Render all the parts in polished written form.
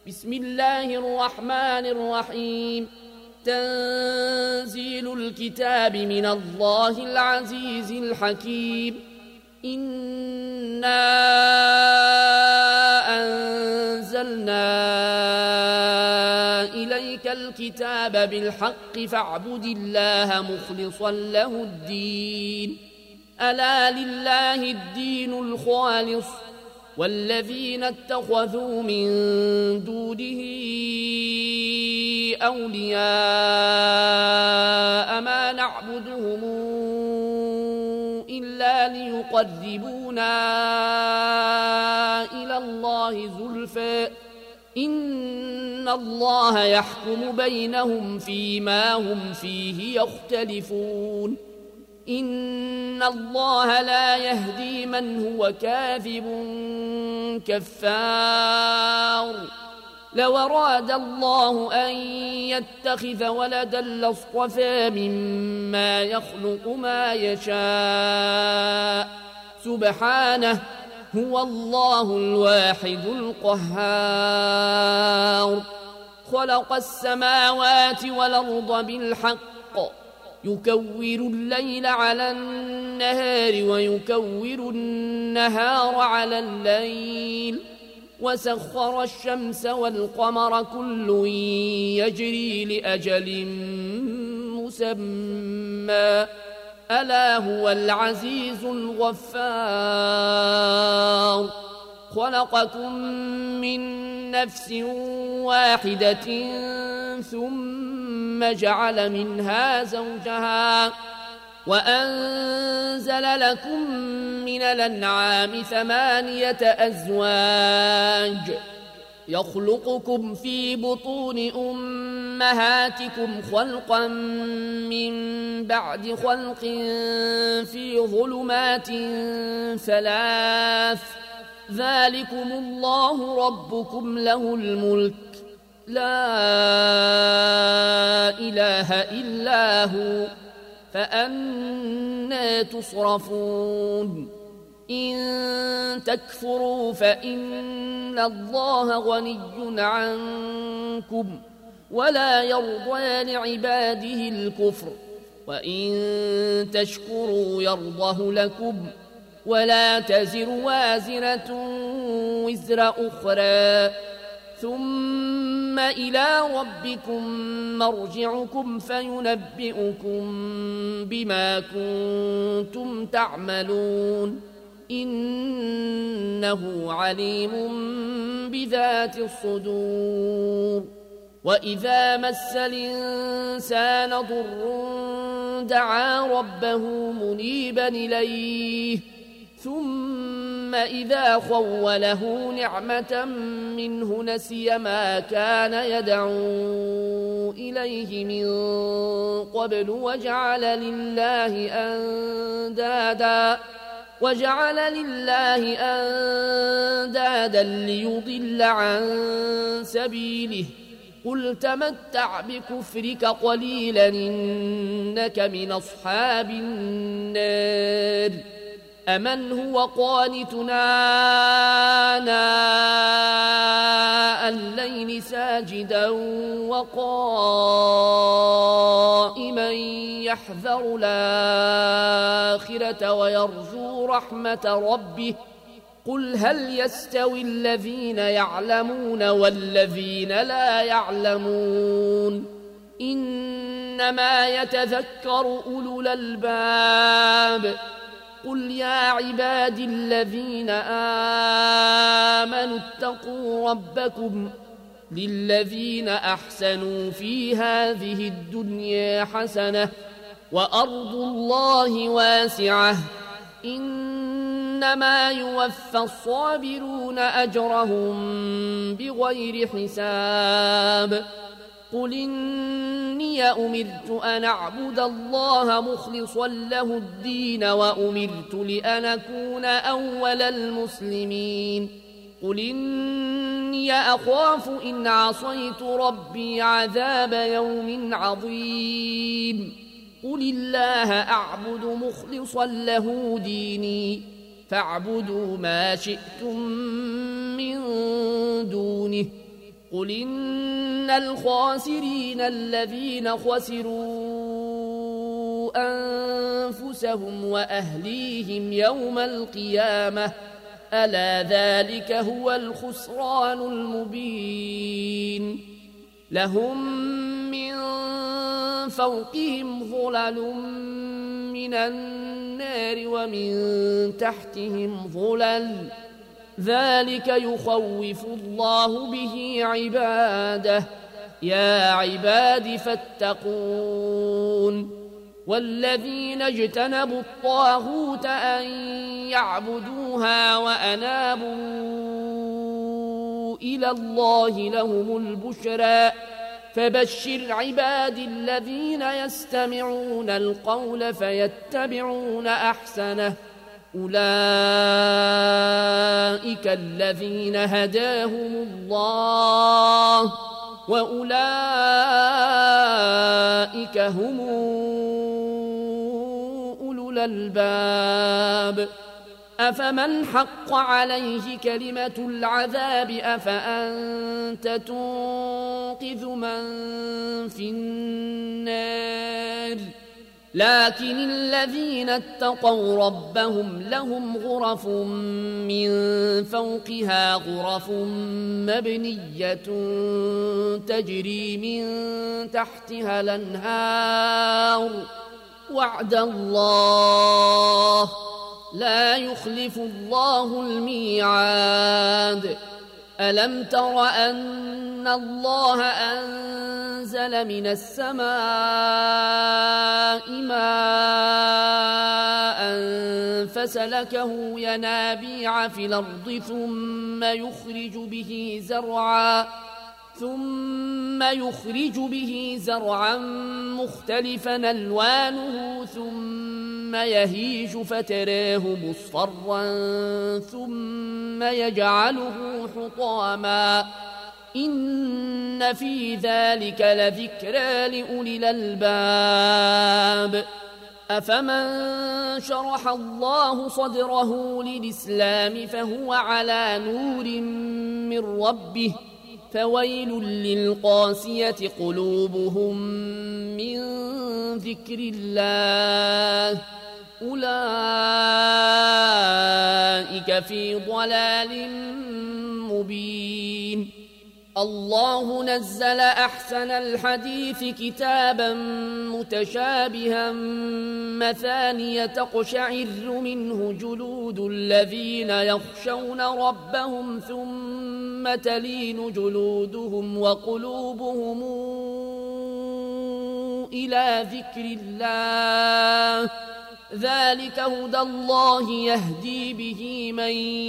بسم الله الرحمن الرحيم. تنزيل الكتاب من الله العزيز الحكيم. إنا أنزلنا إليك الكتاب بالحق فاعبد الله مخلصا له الدين. ألا لله الدين الخالص والذين اتخذوا من دونه أولياء ما نعبدهم إلا ليقربونا إلى الله زلفى إن الله يحكم بينهم فيما هم فيه يختلفون. إن الله لا يهدي من هو كاذب كفار. لو أراد الله أن يتخذ ولدا لاصطفى مما يخلق ما يشاء سبحانه هو الله الواحد القهار. خلق السماوات والأرض بالحق يكور الليل على النهار ويكور النهار على الليل وسخر الشمس والقمر كل يجري لأجل مسمى ألا هو العزيز الغفار. خلقكم من نفس واحدة ثم جعل منها زوجها وأنزل لكم من الأنعام 8 أزواج يخلقكم في بطون أمهاتكم خلقا من بعد خلق في ظلمات 3 ذلكم الله ربكم له الملك لا إله إلا هو فأنى تصرفون. إن تكفروا فإن الله غني عنكم ولا يرضى لعباده الكفر وإن تشكروا يرضه لكم ولا تزر وازرة وزر أخرى ثم إلى ربكم مرجعكم فينبئكم بما كنتم تعملون إنه عليم بذات الصدور. وإذا مس الإنسان ضر دعا ربه منيبا إليه ثم إذا خوله نعمة منه نسي ما كان يدعو إليه من قبل وجعل لله أندادا ليضل عن سبيله قل تمتع بكفرك قليلا إنك من أصحاب النار. أمن هو قانتنا آناء الليل ساجدا وقائما يحذر الآخرة ويرجو رحمة ربه قل هل يستوي الذين يعلمون والذين لا يعلمون إنما يتذكر أولو الألباب. قل يا عبادي الذين آمنوا اتقوا ربكم للذين أحسنوا في هذه الدنيا حسنة وأرض الله واسعة إنما يوفى الصابرون أجرهم بغير حساب. قل إني أمرت أن أعبد الله مخلصا له الدين وأمرت لأن أكون أول المسلمين. قل إني أخاف إن عصيت ربي عذاب يوم عظيم. قل الله أعبد مخلصا له ديني فاعبدوا ما شئتم من دونه. قل إن الخاسرين الذين خسروا أنفسهم وأهليهم يوم القيامة ألا ذلك هو الخسران المبين لهم من فوقهم ظلل من النار ومن تحتهم ظلل ذلك يخوف الله به عباده يا عباد فاتقون والذين اجتنبوا الطاغوت أن يعبدوها وأنابوا إلى الله لهم البشرى فبشر عبادي الذين يستمعون القول فيتبعون أحسنه أولئك الذين هداهم الله وأولئك هم أولو الألباب أفمن حق عليه كلمة العذاب أفأنت تنقذ من في النار لكن الذين اتقوا ربهم لهم غرف من فوقها غرف مبنية تجري من تحتها الأنهار وعد الله لا يخلف الله الميعاد ألم تر أن الله أنزل من السماء ماء فسلكه ينابيع في الأرض ثم يخرج به زرعا مختلفا ألوانه ثم يهيج فتراه مصفرا ثم يجعله حطاما إن في ذلك لذكرى لأولي الألباب أفمن شرح الله صدره للإسلام فهو على نور من ربه فويل للقاسية قلوبهم من ذكر الله أولئك في ضلال مبين الله نزل أحسن الحديث كتابا متشابها مثانية تقشعر منه جلود الذين يخشون ربهم ثم تلين جلودهم وقلوبهم إلى ذكر الله ذلك هدى الله يهدي به من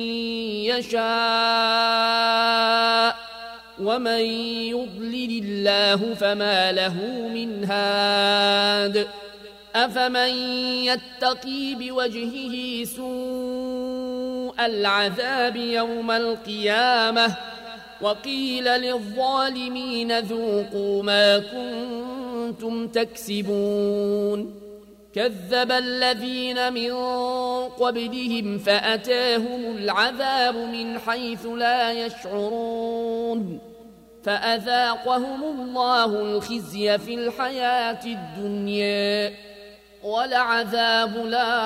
يشاء ومن يضلل الله فما له من هاد أفمن يتقي بوجهه سوء العذاب يوم القيامة وقيل للظالمين ذوقوا ما كنتم تكسبون كذب الذين من قبلهم فأتاهم العذاب من حيث لا يشعرون فأذاقهم الله الخزي في الحياة الدنيا ولعذاب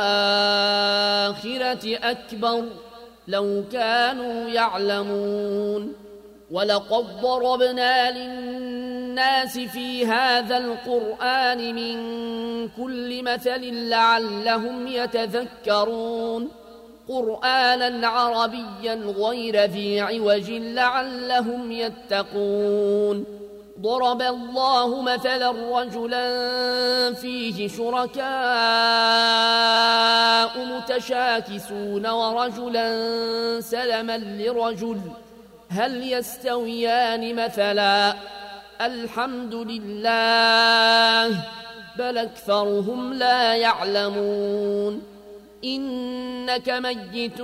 الآخرة أكبر لو كانوا يعلمون ولقد ضربنا للناس في هذا القرآن من كل مثل لعلهم يتذكرون قرآنا عربيا غير ذي عوج لعلهم يتقون ضرب الله مثلا رجلا فيه شركاء متشاكسون ورجلا سلما لرجل هل يستويان مثلا الحمد لله بل أكثرهم لا يعلمون إنك ميت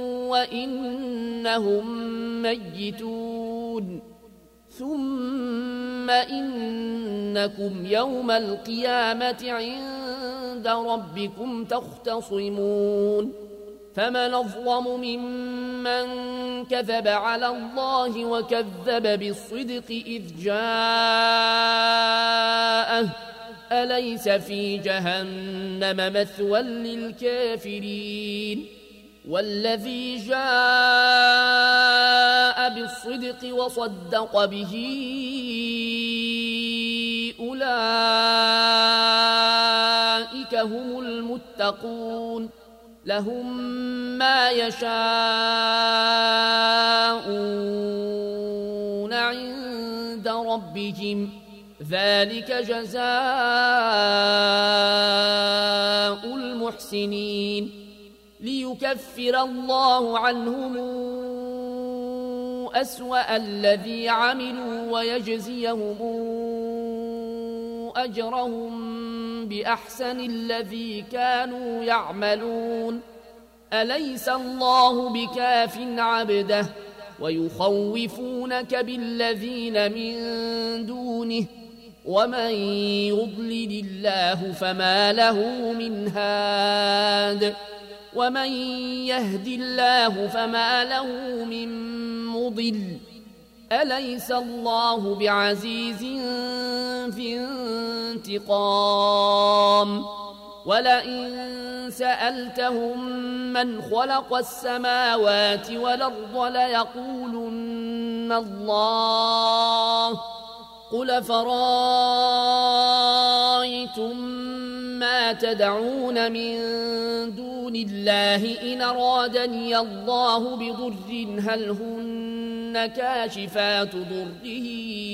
وإنهم ميتون ثم إنكم يوم القيامة عند ربكم تختصمون فمن أظلم ممن كذب على الله وكذب بالصدق إذ جاءه أليس في جهنم مثوى للكافرين والذي جاء بالصدق وصدق به أولئك هم المتقون لهم ما يشاءون عند ربهم ذلك جزاء المحسنين ليكفر الله عنهم أسوأ الذي عملوا ويجزيهم أجرهم بأحسن الذي كانوا يعملون أليس الله بكاف عبده ويخوفونك بالذين من دونه ومن يضلل الله فما له من هاد ومن يهد الله فما له من مضل أليس الله بعزيز في انتقام ولئن سألتهم من خلق السماوات والأرض ليقولن الله قل فرأيتم ما تدعون من دون الله إن أرادني الله بضر هل هن كاشفات ضره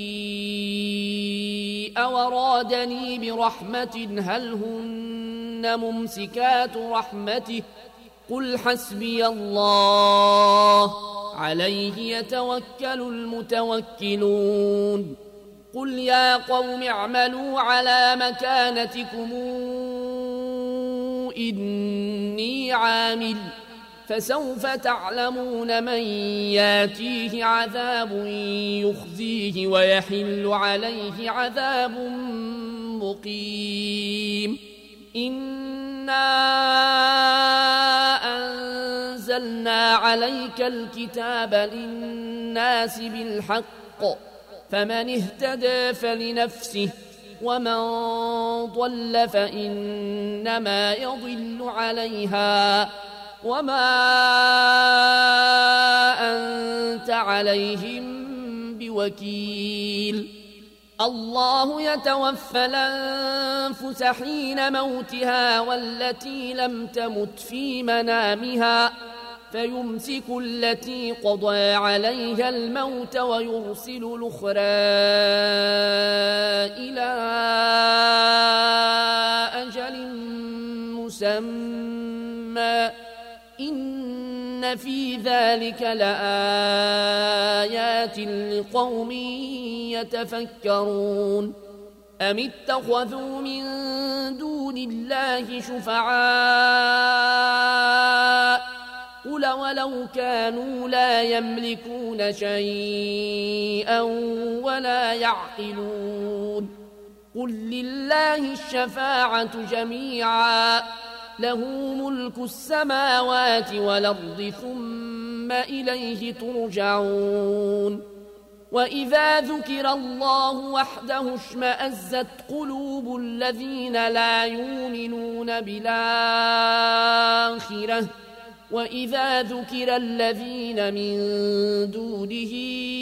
أو أرادني برحمة هل هن ممسكات رحمته قل حسبي الله عليه يتوكل المتوكلون قل يا قوم اعملوا على مكانتكم إني عامل فسوف تعلمون من ياتيه عذاب يخزيه ويحل عليه عذاب مقيم إنا أنزلنا عليك الكتاب للناس بالحق فمن اهتدى فلنفسه ومن ضل فإنما يضل عليها وما أنت عليهم بوكيل الله يتوفى الأنفس حين موتها والتي لم تمت في منامها فيمسك التي قضى عليها الموت ويرسل الأخرى إلى أجل مسمى إن في ذلك لآيات لقوم يتفكرون أم اتخذوا من دون الله شفعاء قل ولو كانوا لا يملكون شيئا ولا يعقلون قل لله الشفاعة جميعا له ملك السماوات والأرض ثم إليه ترجعون وإذا ذكر الله وحده اشمأزت قلوب الذين لا يؤمنون بالآخرة وإذا ذكر الذين من دونه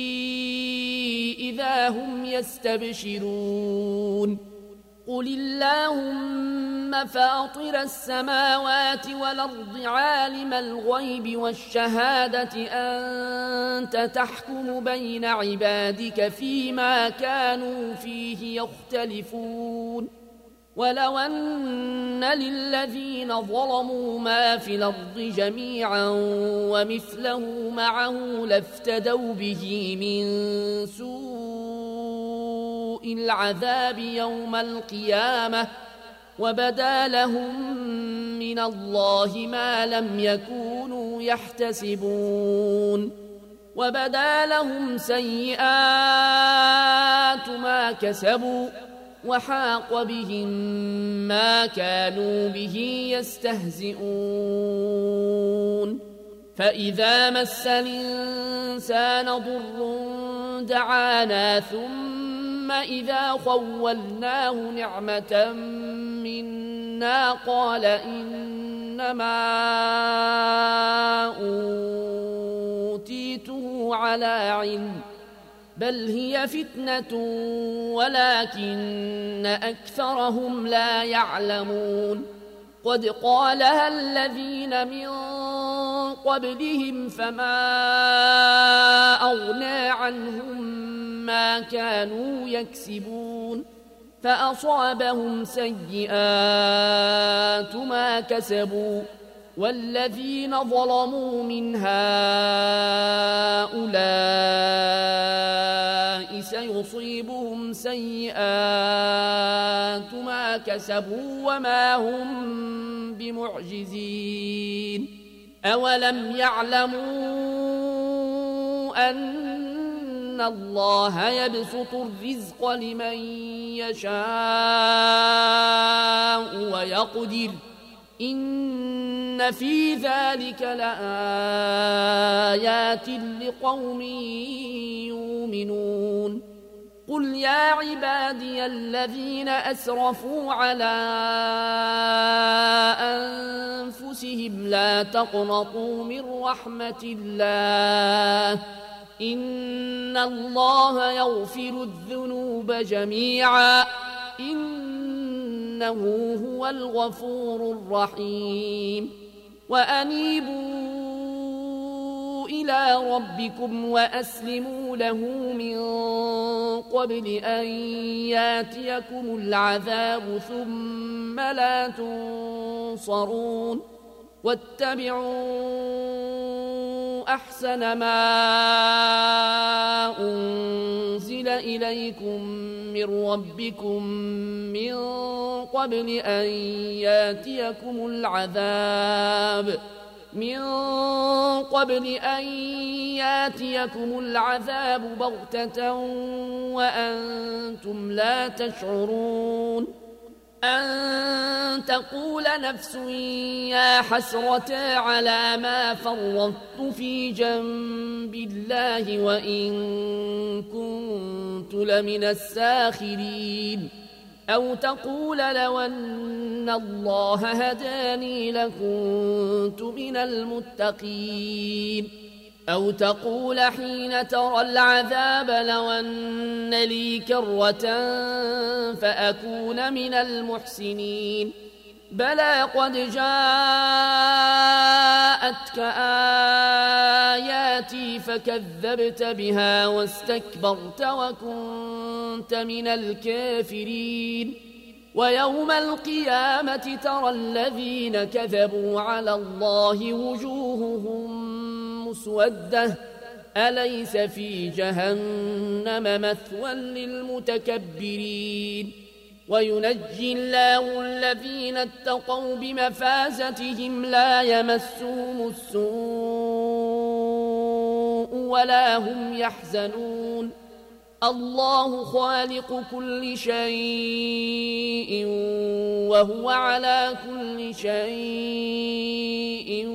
إذا هم يستبشرون قل اللهم فاطر السماوات والأرض عالم الغيب والشهادة أنت تحكم بين عبادك فيما كانوا فيه يختلفون ولو أن للذين ظلموا ما في الأرض جميعا ومثله معه لافتدوا به من سوء العذاب يوم القيامة وبدا لهم من الله ما لم يكونوا يحتسبون وبدا لهم سيئات ما كسبوا وحاق بهم ما كانوا به يستهزئون فإذا مس الإنسان ضر دعانا ثم إذا خولناه نعمة منا قال إنما أوتيته على علم بل هي فتنة ولكن أكثرهم لا يعلمون قد قالها الذين من قبلهم فما أغنى عنهم ما كانوا يكسبون فأصابهم سيئات ما كسبوا والذين ظلموا من هؤلاء سيصيبهم سيئات ما كسبوا وما هم بمعجزين أولم يعلموا أن الله يبسط الرزق لمن يشاء ويقدر إن في ذلك لآيات لقوم يؤمنون قل يا عبادي الذين أسرفوا على أنفسهم لا تقنطوا من رحمة الله إن الله يغفر الذنوب جميعا إنه هو الغفور الرحيم وأنيبوا إلى ربكم وأسلموا له من قبل أن ياتيكم العذاب ثم لا تنصرون واتبعوا أحسن ما أنزل إليكم من ربكم من قبل أن ياتيكم العذاب بغتة وأنتم لا تشعرون أن تقول نفس يا حسرة على ما فرطت في جنب الله وإن كنت لمن الساخرين أو تقول لو أن الله هداني لكنت من المتقين أو تقول حين ترى العذاب لو أن لي كرة فأكون من المحسنين بلى قد جاءتك آياتي فكذبت بها واستكبرت وكنت من الكافرين ويوم القيامة ترى الذين كذبوا على الله وجوههم مسودة أليس في جهنم مثوى للمتكبرين وينجي الله الذين اتقوا بمفازتهم لا يمسهم السوء ولا هم يحزنون الله خالق كل شيء وهو على كل شيء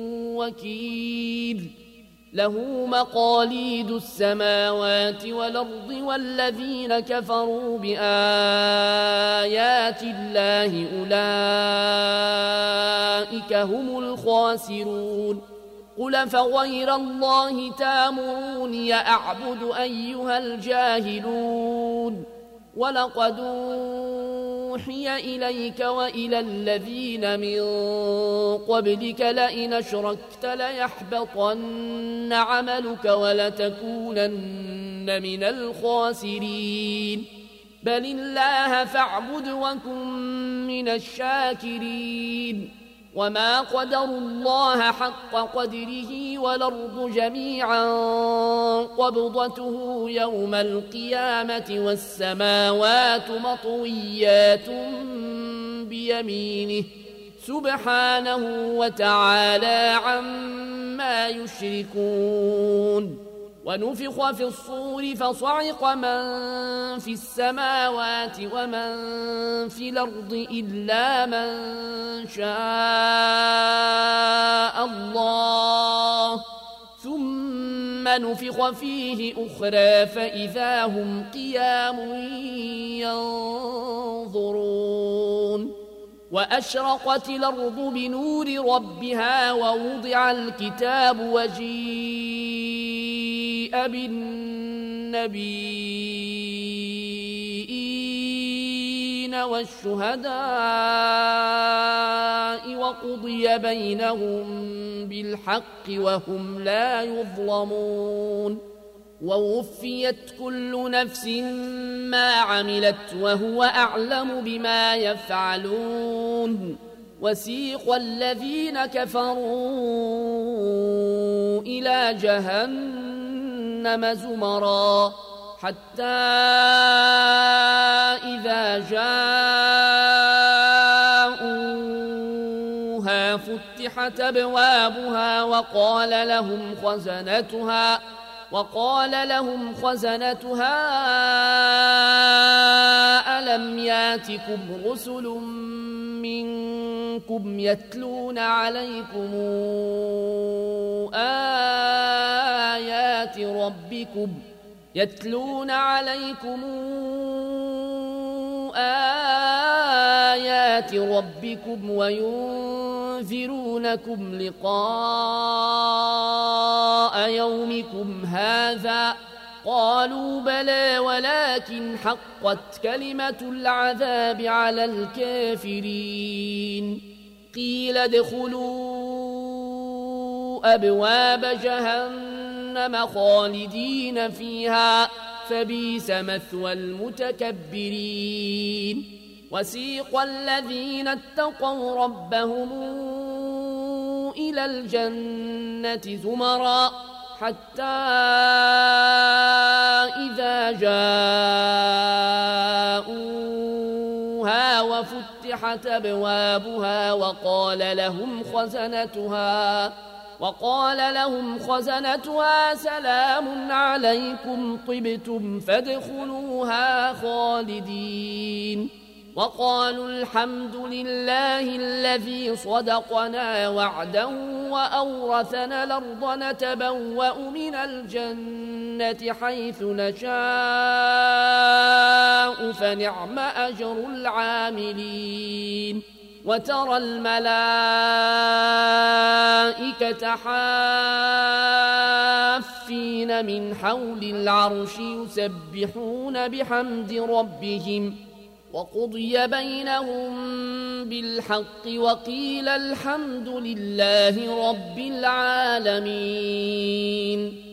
وكيل له مقاليد السماوات والأرض والذين كفروا بآيات الله أولئك هم الخاسرون قل فغير الله تامروني أعبد أيها الجاهلون ولقد أوحي إليك وإلى الذين من قبلك لئن أشركت ليحبطن عملك ولتكونن من الخاسرين بل الله فاعبد وكن من الشاكرين وما قدروا الله حق قدره والأرض جميعا قبضته يوم القيامة والسماوات مطويات بيمينه سبحانه وتعالى عما يشركون ونفخ في الصور فصعق من في السماوات ومن في الأرض إلا من شاء الله ثم نفخ فيه أخرى فإذا هم قيام ينظرون وأشرقت الأرض بنور ربها ووضع الكتاب وجيء بالنبيين والشهداء وقضي بينهم بالحق وهم لا يظلمون ووفيت كل نفس ما عملت وهو أعلم بما يفعلون وسيق الذين كفروا إلى جهنم زمرا حتى إذا جاءوها فتحت أبوابها وقال لهم خزنتها ألم ياتكم رسل منكم يتلون عليكم آيات ربكم وينذرونكم لقاء يومكم هذا قالوا بلى ولكن حقت كلمة العذاب على الكافرين قيل ادخلوا أبواب جهنم خالدين فيها فبئس مثوى المتكبرين وسيق الذين اتقوا ربهم إلى الجنة زمرا حتى إذا جاءوها وفتحت أبوابها وقال لهم خزنتها سلام عليكم طبتم فادخلوها خالدين وقالوا الحمد لله الذي صدقنا وعده وأورثنا الأرض نتبوأ من الجنة حيث نشاء فنعم أجر العاملين وترى الملائكة حافين من حول العرش يسبحون بحمد ربهم وقضي بينهم بالحق وقيل الحمد لله رب العالمين